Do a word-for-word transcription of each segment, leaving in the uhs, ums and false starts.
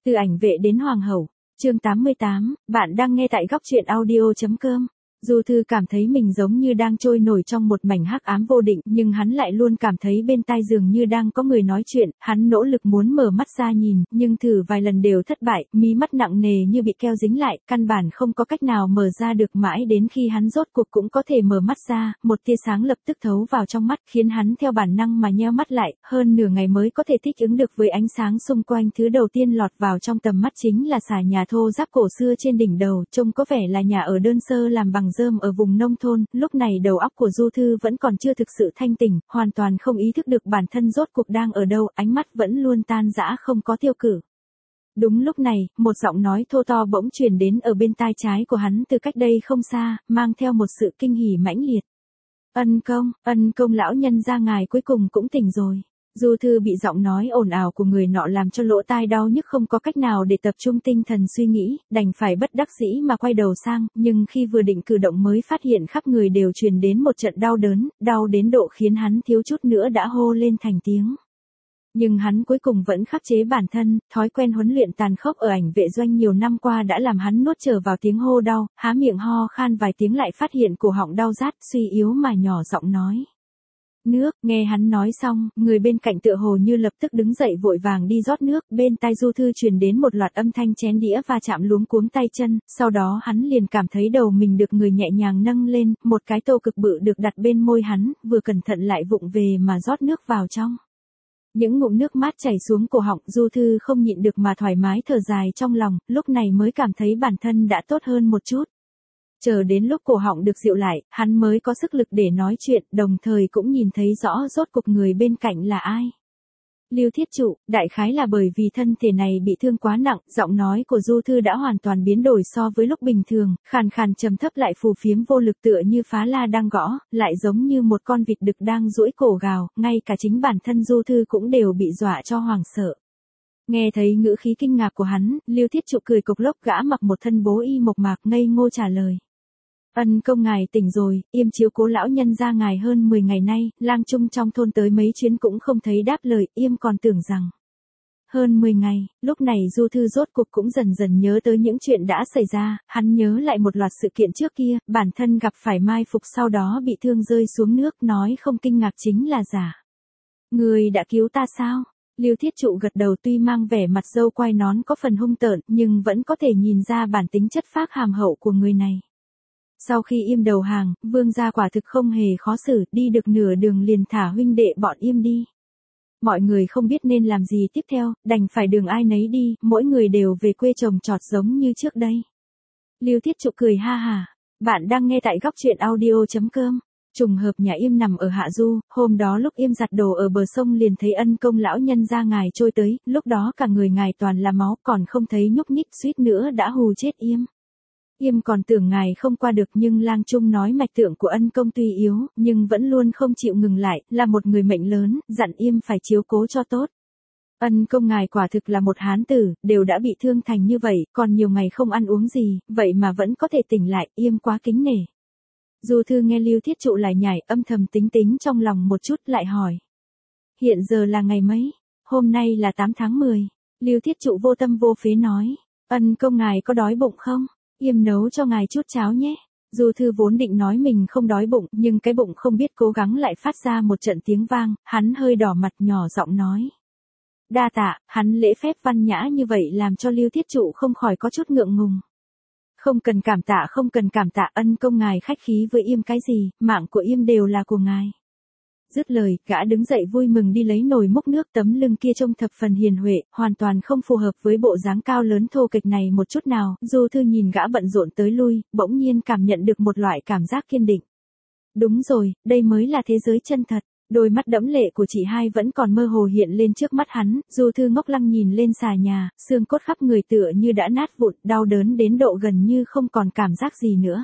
Từ ảnh vệ đến hoàng hậu. Chương tám mươi tám, bạn đang nghe tại góc truyện audio chấm com. Du Thư cảm thấy mình giống như đang trôi nổi trong một mảnh hắc ám vô định, nhưng hắn lại luôn cảm thấy bên tai dường như đang có người nói chuyện, hắn nỗ lực muốn mở mắt ra nhìn, nhưng thử vài lần đều thất bại, mí mắt nặng nề như bị keo dính lại, căn bản không có cách nào mở ra được, mãi đến khi hắn rốt cuộc cũng có thể mở mắt ra, một tia sáng lập tức thấu vào trong mắt, khiến hắn theo bản năng mà nheo mắt lại, hơn nửa ngày mới có thể thích ứng được với ánh sáng xung quanh. Thứ đầu tiên lọt vào trong tầm mắt chính là xà nhà thô ráp cổ xưa trên đỉnh đầu, trông có vẻ là nhà ở đơn sơ làm bằng rơm ở vùng nông thôn. Lúc này đầu óc của Du Thư vẫn còn chưa thực sự thanh tỉnh, hoàn toàn không ý thức được bản thân rốt cuộc đang ở đâu, ánh mắt vẫn luôn tan rã không có tiêu cự. Đúng lúc này, một giọng nói thô to bỗng truyền đến ở bên tai trái của hắn từ cách đây không xa, mang theo một sự kinh hỉ mãnh liệt. Ân công, ân công lão nhân gia ngài cuối cùng cũng tỉnh rồi. Du Thư bị giọng nói ồn ào của người nọ làm cho lỗ tai đau nhức, không có cách nào để tập trung tinh thần suy nghĩ, đành phải bất đắc dĩ mà quay đầu sang, nhưng khi vừa định cử động mới phát hiện khắp người đều truyền đến một trận đau đớn, đau đến độ khiến hắn thiếu chút nữa đã hô lên thành tiếng. Nhưng hắn cuối cùng vẫn khắc chế bản thân, thói quen huấn luyện tàn khốc ở ảnh vệ doanh nhiều năm qua đã làm hắn nuốt trở vào tiếng hô đau, há miệng ho khan vài tiếng lại phát hiện cổ họng đau rát, suy yếu mà nhỏ giọng nói. Nước. Nghe hắn nói xong, người bên cạnh tựa hồ như lập tức đứng dậy vội vàng đi rót nước, bên tai Du Thư truyền đến một loạt âm thanh chén đĩa va chạm luống cuống tay chân, sau đó hắn liền cảm thấy đầu mình được người nhẹ nhàng nâng lên, một cái tô cực bự được đặt bên môi hắn, vừa cẩn thận lại vụng về mà rót nước vào trong. Những ngụm nước mát chảy xuống cổ họng, Du Thư không nhịn được mà thoải mái thở dài trong lòng, lúc này mới cảm thấy bản thân đã tốt hơn một chút. Chờ đến lúc cổ họng được dịu lại, hắn mới có sức lực để nói chuyện, đồng thời cũng nhìn thấy rõ rốt cuộc người bên cạnh là ai. Lưu Thiết Trụ. Đại khái là bởi vì thân thể này bị thương quá nặng, giọng nói của Du Thư đã hoàn toàn biến đổi so với lúc bình thường, khàn khàn trầm thấp lại phù phiếm vô lực, tựa như phá la đang gõ, lại giống như một con vịt đực đang duỗi cổ gào, ngay cả chính bản thân Du Thư cũng đều bị dọa cho hoảng sợ. Nghe thấy ngữ khí kinh ngạc của hắn, Lưu Thiết Trụ cười cộc lốc, gã mặc một thân bố y mộc mạc ngây ngô trả lời. Ân công ngài tỉnh rồi, Yêm chiếu cố lão nhân gia ngài hơn mười ngày nay, lang trung trong thôn tới mấy chuyến cũng không thấy đáp lời, Yêm còn tưởng rằng. Hơn mười ngày, lúc này Du Thư rốt cuộc cũng dần dần nhớ tới những chuyện đã xảy ra, hắn nhớ lại một loạt sự kiện trước kia, bản thân gặp phải mai phục sau đó bị thương rơi xuống nước, nói không kinh ngạc chính là giả. Người đã cứu ta sao? Lưu Thiết Trụ gật đầu, tuy mang vẻ mặt râu quai nón có phần hung tợn, nhưng vẫn có thể nhìn ra bản tính chất phác hàm hậu của người này. Sau khi Yêm đầu hàng, Vương gia quả thực không hề khó xử, đi được nửa đường liền thả huynh đệ bọn Yêm đi. Mọi người không biết nên làm gì tiếp theo, đành phải đường ai nấy đi, mỗi người đều về quê trồng trọt giống như trước đây. Lưu Thiết Trụ cười ha hà. Bạn đang nghe tại góc truyện audio chấm com. Trùng hợp nhà Yêm nằm ở Hạ Du, hôm đó lúc Yêm giặt đồ ở bờ sông liền thấy ân công lão nhân gia ngài trôi tới, lúc đó cả người ngài toàn là máu, còn không thấy nhúc nhích, suýt nữa đã hù chết Yêm. Yêm còn tưởng ngài không qua được, nhưng lang trung nói mạch tượng của ân công tuy yếu, nhưng vẫn luôn không chịu ngừng lại, là một người mệnh lớn, dặn Yêm phải chiếu cố cho tốt. Ân công ngài quả thực là một hán tử, đều đã bị thương thành như vậy, còn nhiều ngày không ăn uống gì, vậy mà vẫn có thể tỉnh lại, Yêm quá kính nể. Du Thư nghe Lưu Thiết Trụ lại nhảy, âm thầm tính tính trong lòng một chút, lại hỏi. Hiện giờ là ngày mấy? Hôm nay là tám tháng mười. Lưu Thiết Trụ vô tâm vô phế nói. Ân công ngài có đói bụng không? Yêm nấu cho ngài chút cháo nhé. Du Thư vốn định nói mình không đói bụng, nhưng cái bụng không biết cố gắng lại phát ra một trận tiếng vang, hắn hơi đỏ mặt nhỏ giọng nói. Đa tạ. Hắn lễ phép văn nhã như vậy làm cho Lưu Thiết Trụ không khỏi có chút ngượng ngùng. Không cần cảm tạ, không cần cảm tạ, ân công ngài khách khí với Yêm cái gì, mạng của Yêm đều là của ngài. Dứt lời, gã đứng dậy vui mừng đi lấy nồi múc nước, tấm lưng kia trông thập phần hiền huệ, hoàn toàn không phù hợp với bộ dáng cao lớn thô kệch này một chút nào. Du Thư nhìn gã bận rộn tới lui, bỗng nhiên cảm nhận được một loại cảm giác kiên định. Đúng rồi, đây mới là thế giới chân thật. Đôi mắt đẫm lệ của chị hai vẫn còn mơ hồ hiện lên trước mắt hắn, Du Thư ngốc lăng nhìn lên xà nhà, xương cốt khắp người tựa như đã nát vụn, đau đớn đến độ gần như không còn cảm giác gì nữa.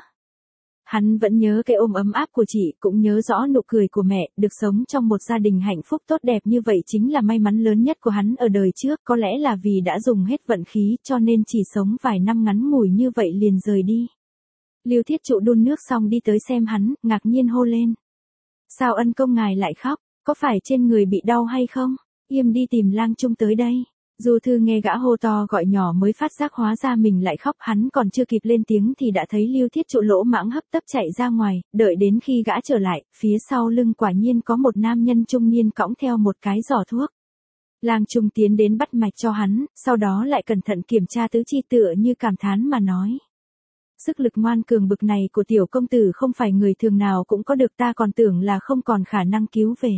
Hắn vẫn nhớ cái ôm ấm áp của chị, cũng nhớ rõ nụ cười của mẹ, được sống trong một gia đình hạnh phúc tốt đẹp như vậy chính là may mắn lớn nhất của hắn ở đời trước, có lẽ là vì đã dùng hết vận khí cho nên chỉ sống vài năm ngắn ngủi như vậy liền rời đi. Lưu Thiết Trụ đun nước xong đi tới xem hắn, ngạc nhiên hô lên. Sao ân công ngài lại khóc, có phải trên người bị đau hay không? Yêm đi tìm lang trung tới đây. Du Thư nghe gã hô to gọi nhỏ mới phát giác hóa ra mình lại khóc, hắn còn chưa kịp lên tiếng thì đã thấy Lưu Thiết Trụ lỗ mãng hấp tấp chạy ra ngoài, đợi đến khi gã trở lại, phía sau lưng quả nhiên có một nam nhân trung niên cõng theo một cái giỏ thuốc. Lang Trung tiến đến bắt mạch cho hắn, sau đó lại cẩn thận kiểm tra tứ chi tựa như cảm thán mà nói. Sức lực ngoan cường bực này của tiểu công tử không phải người thường nào cũng có được, ta còn tưởng là không còn khả năng cứu về.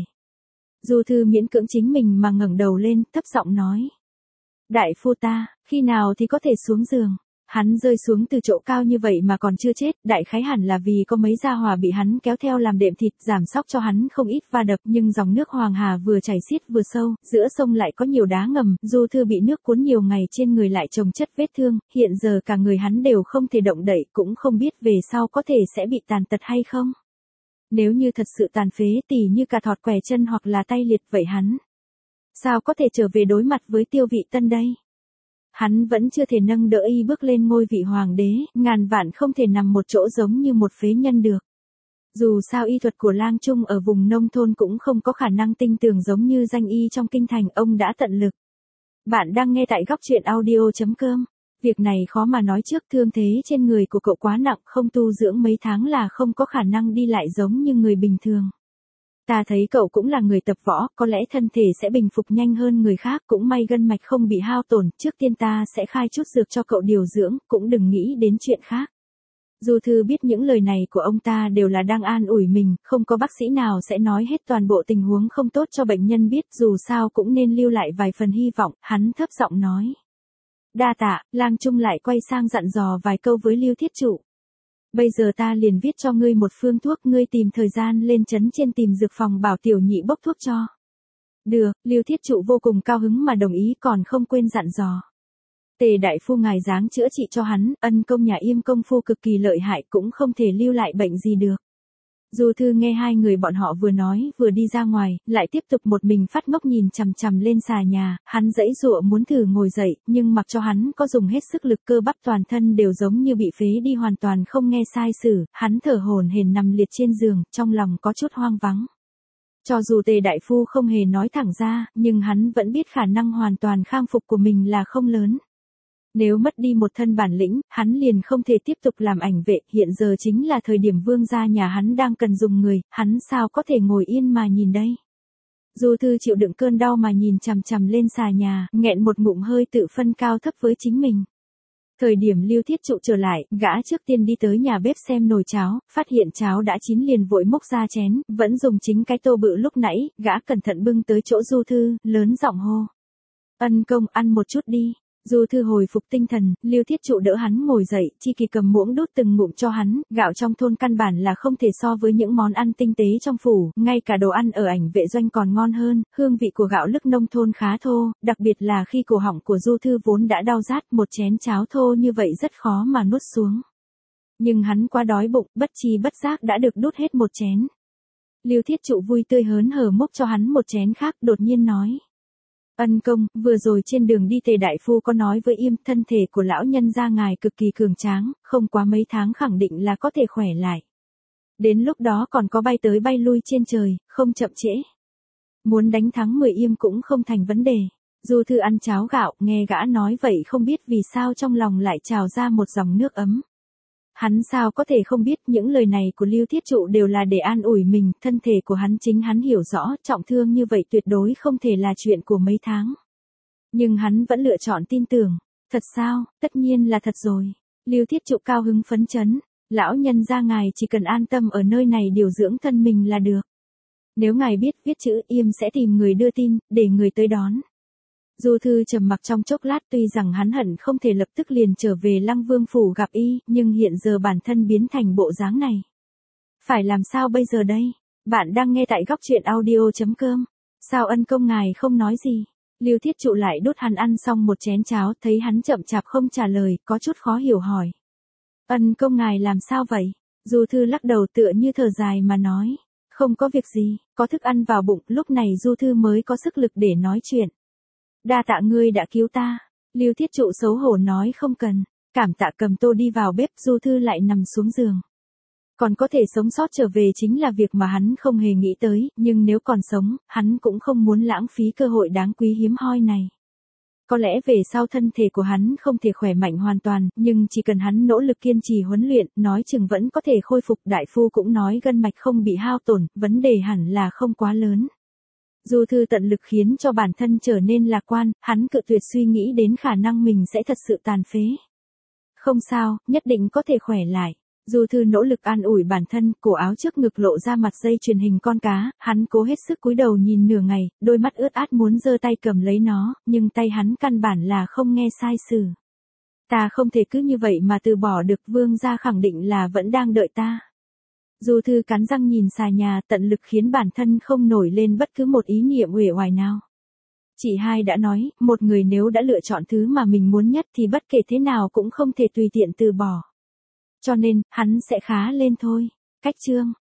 Du Thư miễn cưỡng chính mình mà ngẩng đầu lên, thấp giọng nói. Đại phu ta, khi nào thì có thể xuống giường? Hắn rơi xuống từ chỗ cao như vậy mà còn chưa chết, đại khái hẳn là vì có mấy gia hỏa bị hắn kéo theo làm đệm thịt, giảm sóc cho hắn không ít va đập, nhưng dòng nước Hoàng Hà vừa chảy xiết vừa sâu, giữa sông lại có nhiều đá ngầm, Du Thư bị nước cuốn nhiều ngày trên người lại chồng chất vết thương, hiện giờ cả người hắn đều không thể động đậy, cũng không biết về sau có thể sẽ bị tàn tật hay không. Nếu như thật sự tàn phế tỉ như cả thọt què chân hoặc là tay liệt vậy hắn sao có thể trở về đối mặt với Tiêu Vị Tân đây? Hắn vẫn chưa thể nâng đỡ y bước lên ngôi vị hoàng đế, ngàn vạn không thể nằm một chỗ giống như một phế nhân được. Dù sao y thuật của Lang Trung ở vùng nông thôn cũng không có khả năng tinh tường giống như danh y trong kinh thành, ông đã tận lực. Bạn đang nghe tại góc truyện audio chấm com. Việc này khó mà nói trước, thương thế trên người của cậu quá nặng, không tu dưỡng mấy tháng là không có khả năng đi lại giống như người bình thường. Ta thấy cậu cũng là người tập võ, có lẽ thân thể sẽ bình phục nhanh hơn người khác, cũng may gân mạch không bị hao tổn, trước tiên ta sẽ khai chút dược cho cậu điều dưỡng, cũng đừng nghĩ đến chuyện khác. Du Thư biết những lời này của ông ta đều là đang an ủi mình, không có bác sĩ nào sẽ nói hết toàn bộ tình huống không tốt cho bệnh nhân biết, dù sao cũng nên lưu lại vài phần hy vọng, hắn thấp giọng nói. Đa tạ, Lang Trung lại quay sang dặn dò vài câu với Lưu Thiết Trụ. Bây giờ ta liền viết cho ngươi một phương thuốc, ngươi tìm thời gian lên trấn trên tìm dược phòng bảo tiểu nhị bốc thuốc cho. Được, Lưu Thiết Trụ vô cùng cao hứng mà đồng ý, còn không quên dặn dò. Tề đại phu ngài dáng chữa trị cho hắn, ân công nhà Yêm công phu cực kỳ lợi hại, cũng không thể lưu lại bệnh gì được. Du Thư nghe hai người bọn họ vừa nói vừa đi ra ngoài, lại tiếp tục một mình phát ngốc nhìn chằm chằm lên xà nhà, hắn giãy giụa muốn thử ngồi dậy, nhưng mặc cho hắn có dùng hết sức lực cơ bắp toàn thân đều giống như bị phế đi, hoàn toàn không nghe sai sử, hắn thở hổn hển nằm liệt trên giường, trong lòng có chút hoang vắng. Cho dù Tề đại phu không hề nói thẳng ra, nhưng hắn vẫn biết khả năng hoàn toàn khang phục của mình là không lớn. Nếu mất đi một thân bản lĩnh, hắn liền không thể tiếp tục làm ảnh vệ, hiện giờ chính là thời điểm vương gia nhà hắn đang cần dùng người, hắn sao có thể ngồi yên mà nhìn đây. Du Thư chịu đựng cơn đau mà nhìn chằm chằm lên xà nhà, nghẹn một ngụm hơi tự phân cao thấp với chính mình. Thời điểm Lưu Thiết Trụ trở lại, gã trước tiên đi tới nhà bếp xem nồi cháo, phát hiện cháo đã chín liền vội múc ra chén, vẫn dùng chính cái tô bự lúc nãy, gã cẩn thận bưng tới chỗ Du Thư, lớn giọng hô. Ân công, ăn một chút đi. Du Thư hồi phục tinh thần, Lưu Thiết Trụ đỡ hắn ngồi dậy, chi kỳ cầm muỗng đút từng ngụm cho hắn, gạo trong thôn căn bản là không thể so với những món ăn tinh tế trong phủ, ngay cả đồ ăn ở ảnh vệ doanh còn ngon hơn, hương vị của gạo lứt nông thôn khá thô, đặc biệt là khi cổ họng của Du Thư vốn đã đau rát, một chén cháo thô như vậy rất khó mà nuốt xuống. Nhưng hắn quá đói bụng, bất chi bất giác đã được đút hết một chén. Lưu Thiết Trụ vui tươi hớn hở múc cho hắn một chén khác, đột nhiên nói. Ân công, vừa rồi trên đường đi Tề đại phu có nói với Yêm, thân thể của lão nhân gia ngài cực kỳ cường tráng, không quá mấy tháng khẳng định là có thể khỏe lại. Đến lúc đó còn có bay tới bay lui trên trời, không chậm trễ. Muốn đánh thắng mười Yêm cũng không thành vấn đề. Du Thư ăn cháo gạo, nghe gã nói vậy không biết vì sao trong lòng lại trào ra một dòng nước ấm. Hắn sao có thể không biết những lời này của Lưu Thiết Trụ đều là để an ủi mình, thân thể của hắn chính hắn hiểu rõ, trọng thương như vậy tuyệt đối không thể là chuyện của mấy tháng. Nhưng hắn vẫn lựa chọn tin tưởng. Thật sao, tất nhiên là thật rồi. Lưu Thiết Trụ cao hứng phấn chấn. Lão nhân gia ngài chỉ cần an tâm ở nơi này điều dưỡng thân mình là được. Nếu ngài biết viết chữ Yêm sẽ tìm người đưa tin, để người tới đón. Du Thư trầm mặc trong chốc lát, tuy rằng hắn hận không thể lập tức liền trở về Lăng Vương phủ gặp y, nhưng hiện giờ bản thân biến thành bộ dáng này. Phải làm sao bây giờ đây? Bạn đang nghe tại góc truyện audio chấm com. Sao ân công ngài không nói gì? Lưu Thiết Trụ lại đút hắn ăn xong một chén cháo, thấy hắn chậm chạp không trả lời, có chút khó hiểu hỏi. Ân công ngài làm sao vậy? Du Thư lắc đầu tựa như thở dài mà nói. Không có việc gì, có thức ăn vào bụng, lúc này Du Thư mới có sức lực để nói chuyện. Đa tạ ngươi đã cứu ta. Lưu Thiết Trụ xấu hổ nói không cần. Cảm tạ cầm tô đi vào bếp, Du Thư lại nằm xuống giường. Còn có thể sống sót trở về chính là việc mà hắn không hề nghĩ tới, nhưng nếu còn sống, hắn cũng không muốn lãng phí cơ hội đáng quý hiếm hoi này. Có lẽ về sau thân thể của hắn không thể khỏe mạnh hoàn toàn, nhưng chỉ cần hắn nỗ lực kiên trì huấn luyện, nói chừng vẫn có thể khôi phục. Đại phu cũng nói gân mạch không bị hao tổn, vấn đề hẳn là không quá lớn. Du Thư tận lực khiến cho bản thân trở nên lạc quan, hắn cự tuyệt suy nghĩ đến khả năng mình sẽ thật sự tàn phế. Không sao, nhất định có thể khỏe lại. Du Thư nỗ lực an ủi bản thân, cổ áo trước ngực lộ ra mặt dây chuyền hình con cá, hắn cố hết sức cúi đầu nhìn nửa ngày, đôi mắt ướt át muốn giơ tay cầm lấy nó, nhưng tay hắn căn bản là không nghe sai sử. Ta không thể cứ như vậy mà từ bỏ được, Vương gia khẳng định là vẫn đang đợi ta. Du Thư cắn răng nhìn xà nhà, tận lực khiến bản thân không nổi lên bất cứ một ý niệm uể oải nào. Chị hai đã nói, một người nếu đã lựa chọn thứ mà mình muốn nhất thì bất kể thế nào cũng không thể tùy tiện từ bỏ. Cho nên, hắn sẽ khá lên thôi. Cách chương